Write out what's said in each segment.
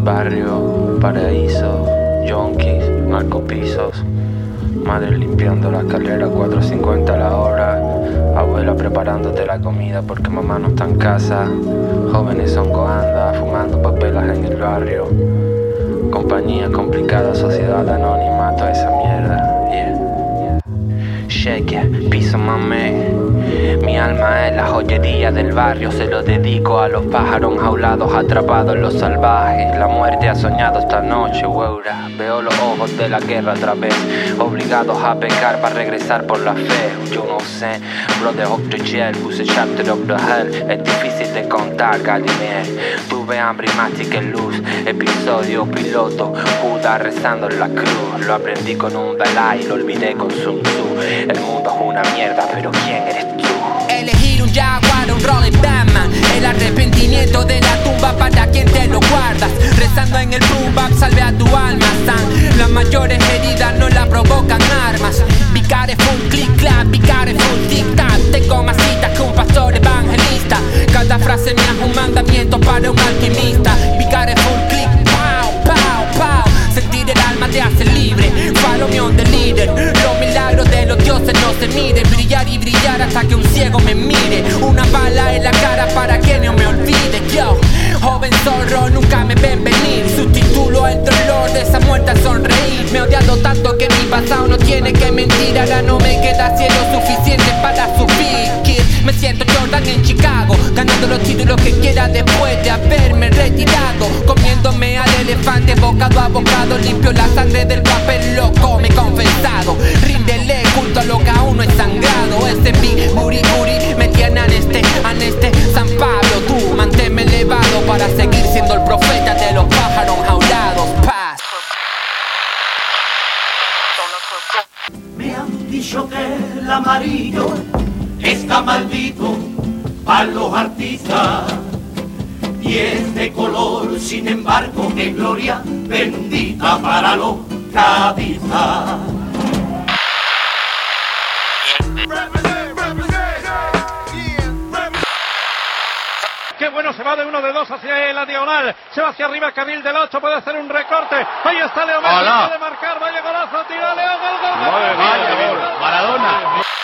Barrio, paraíso, yonkis, narcopisos. Madre limpiando la escalera, 4.50 la hora. Abuela preparándote la comida porque mamá no está en casa. Jóvenes son coandas, fumando papelas en el barrio. Compañía complicada, sociedad anónima, toda esa mierda. Shake it, piso mame. Mi alma es la joyería del barrio. Se lo dedico a los pájaros jaulados, atrapados en los salvajes. La muerte ha soñado esta noche, weura. Veo los ojos de la guerra otra vez, obligados a pecar para regresar por la fe. Yo no sé, brother of the jail, puse chapter of the hell. Es difícil de contar, Galimier. Tuve hambre y mastiqué luz. Episodio piloto, Judas rezando en la cruz. Lo aprendí con un Dalai y lo olvidé con Sun Tzu. El mundo es una mierda, pero ¿quién eres tú? Elegir un Jaguar o un Rolling Batman. El arrepentimiento de la tumba para quien te lo guardas. Rezando en el boom bap, salve a tu alma, Stan. Las mayores heridas no la provocan armas. Vicare full click clap, vicare full tic tac. Tengo más citas que un pastor evangelista. Cada frase mía es un mandamiento para un alquimista. Vicare full click, pow, pow, pow. Sentir el alma te hace libre. Follow me on the leader. Los milagros de los dioses no se miden. Brillar y brillar hasta que un ciego me mire. Una bala en la cara para que no me olvide. Yo, joven zorro, nunca me ven venir. Sustitulo el dolor de esa muerte al sonreír. Me he odiado tanto que mi pasado no tiene que mentir. Ahora no me queda cielo suficiente para subir, kid. Me siento Jordan en Chicago, ganando los títulos que quiera después de haberme retirado. Comiéndome al elefante bocado a bocado. Limpio la sangre del papel, lo come confesado. Ríndele culto a lo que aún no es sangrado. Ese big booty booty me tiene aneste San Pablo. Tú manténme elevado para seguir siendo el profeta de los pájaros jaulados. Paz. Me han dicho que el amarillo está maldito para los artistas y es de color, sin embargo, que gloria bendita para los cadistas. Qué bueno, se va de 1 de 2 hacia la diagonal, se va hacia arriba, carril del 8, puede hacer un recorte. Ahí está Leo Messi, puede marcar, vaya golazo, tira Leo, gol. Maradona.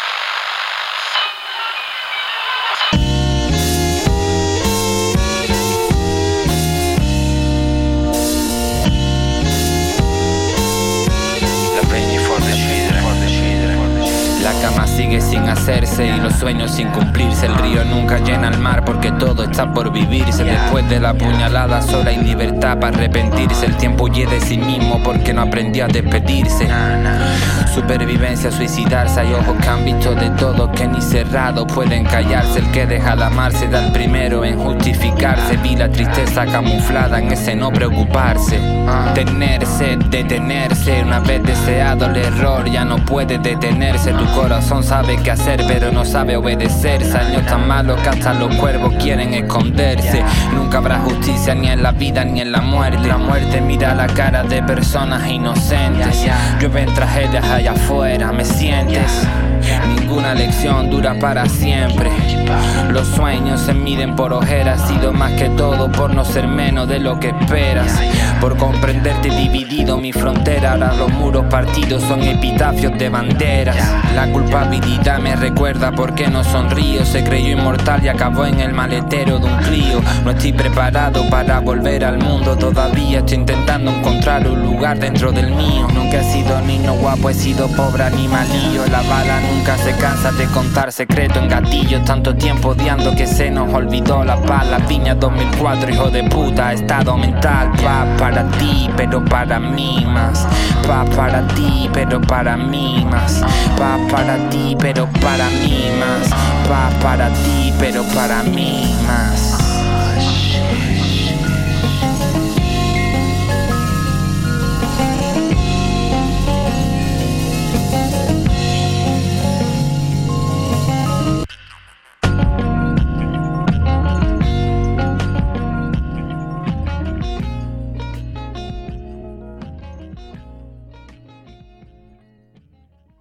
La cama sigue sin hacerse y los sueños sin cumplirse. El río nunca llena el mar porque todo está por vivirse. Después de la puñalada sola hay libertad para arrepentirse. El tiempo huye de sí mismo porque no aprendió a despedirse. Supervivencia, suicidarse. Hay ojos que han visto de todo que ni cerrado pueden callarse. El que deja de amarse da el primero en justificarse. Vi la tristeza camuflada en ese no preocuparse. Tenerse, detenerse. Una vez deseado el error ya no puede detenerse. Tu corazón sabe qué hacer pero no sabe obedecerse. Años tan malos que hasta los cuervos quieren esconderse. Nunca habrá justicia ni en la vida ni en la muerte. La muerte mira la cara de personas inocentes. Llueven tragedias allá afuera, ¿me sientes? Ninguna lección dura para siempre. Los sueños se miden por ojeras. Ha sido más que todo por no ser menos de lo que esperas. Por comprenderte dividido mi frontera. Ahora los muros partidos son epitafios de banderas. La culpabilidad me recuerda por qué no sonrío. Se creyó inmortal y acabó en el maletero de un Clio. No estoy preparado para volver al mundo todavía. Estoy intentando encontrar un lugar dentro del mío. Nunca he sido niño guapo, he sido pobre animalillo. La bala nunca se cansa de contar secreto en gatillo. Tanto tiempo odiando que se nos olvidó la paz. La piña 2004, hijo de puta, estado mental. Pa para ti, pero para mí más. Pa para ti, pero para mí más. Pa para ti, pero para mí más. Pa para ti, pero para mí más.